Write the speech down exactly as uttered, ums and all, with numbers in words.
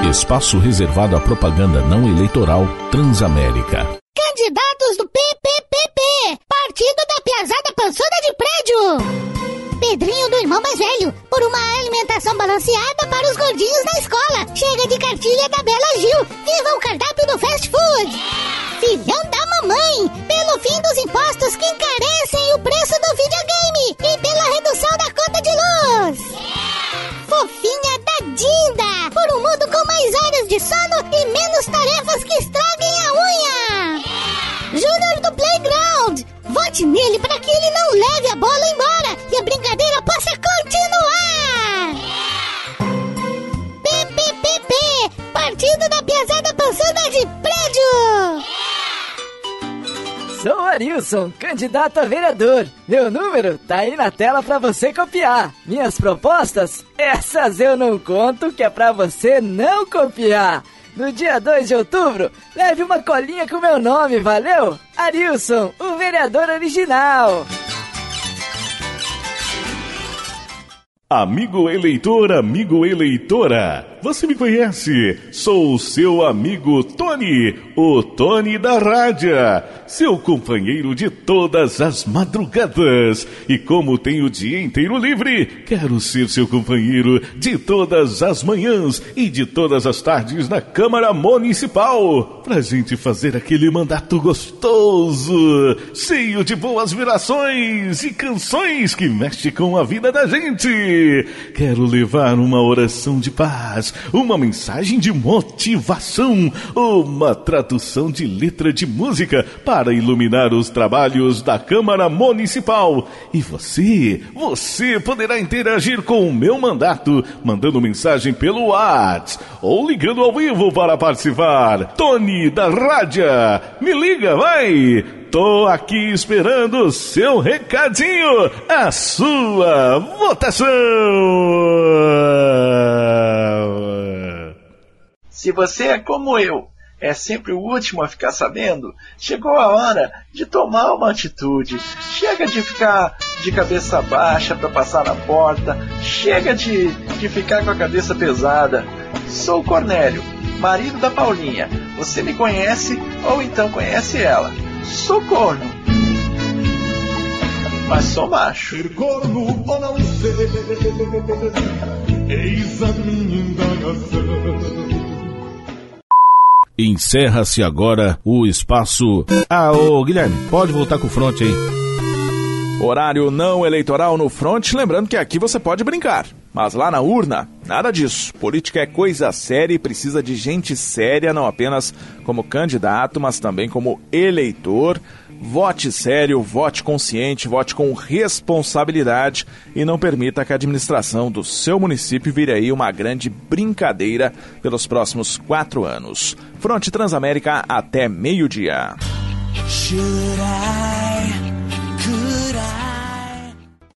espaço reservado à propaganda não eleitoral Transamérica. Candidatos do P P P P, Partido da Piazada Pançuda de Prédio. Pedrinho do irmão mais velho, por uma alimentação balanceada para os gordinhos da escola. Chega de cartilha da Bela Gil, viva o cardápio do fast food. Filhão da mamãe, pelo fim dos impostos que encarecem o preço do videogame e pela redução da conta de luz. Fofinha da Dinda, por um mundo com mais horas de sono e menos tarefas que estraguem a unha. Júnior do Playground, vote nele para que ele não leve a bola embora e a brincadeira possa continuar. P P P P, Partido da Piazada Pançuda de Prédio. Sou Arilson, candidato a vereador. Meu número tá aí na tela pra você copiar. Minhas propostas? Essas eu não conto, que é pra você não copiar. No dia dois de outubro, leve uma colinha com meu nome, valeu? Arilson, o vereador original. Amigo eleitor, amigo eleitora, você me conhece? Sou o seu amigo Tony, o Tony da Rádia, seu companheiro de todas as madrugadas. E como tenho o dia inteiro livre, quero ser seu companheiro de todas as manhãs e de todas as tardes na Câmara Municipal, pra gente fazer aquele mandato gostoso, cheio de boas virações e canções que mexem com a vida da gente. Quero levar uma oração de paz, uma mensagem de motivação, uma tradução de letra de música para iluminar os trabalhos da Câmara Municipal. E você, você poderá interagir com o meu mandato, mandando mensagem pelo WhatsApp ou ligando ao vivo para participar. Tony da Rádio, me liga, vai! Tô aqui esperando o seu recadinho, a sua votação. Se você é como eu, é sempre o último a ficar sabendo, chegou a hora de tomar uma atitude. Chega de ficar de cabeça baixa para passar na porta, chega de, de ficar com a cabeça pesada. Sou o Cornélio, marido da Paulinha. Você me conhece ou então conhece ela. Sou corno, mas sou macho. Ser corno ou não ser, eis a minha indagação. Encerra-se agora o espaço... Ah, ô Guilherme, pode voltar com o front aí. Horário não eleitoral no front, lembrando que aqui você pode brincar. Mas lá na urna, nada disso. Política é coisa séria e precisa de gente séria, não apenas como candidato, mas também como eleitor. Vote sério, vote consciente, vote com responsabilidade e não permita que a administração do seu município vire aí uma grande brincadeira pelos próximos quatro anos. Fronte Transamérica até meio-dia. Should I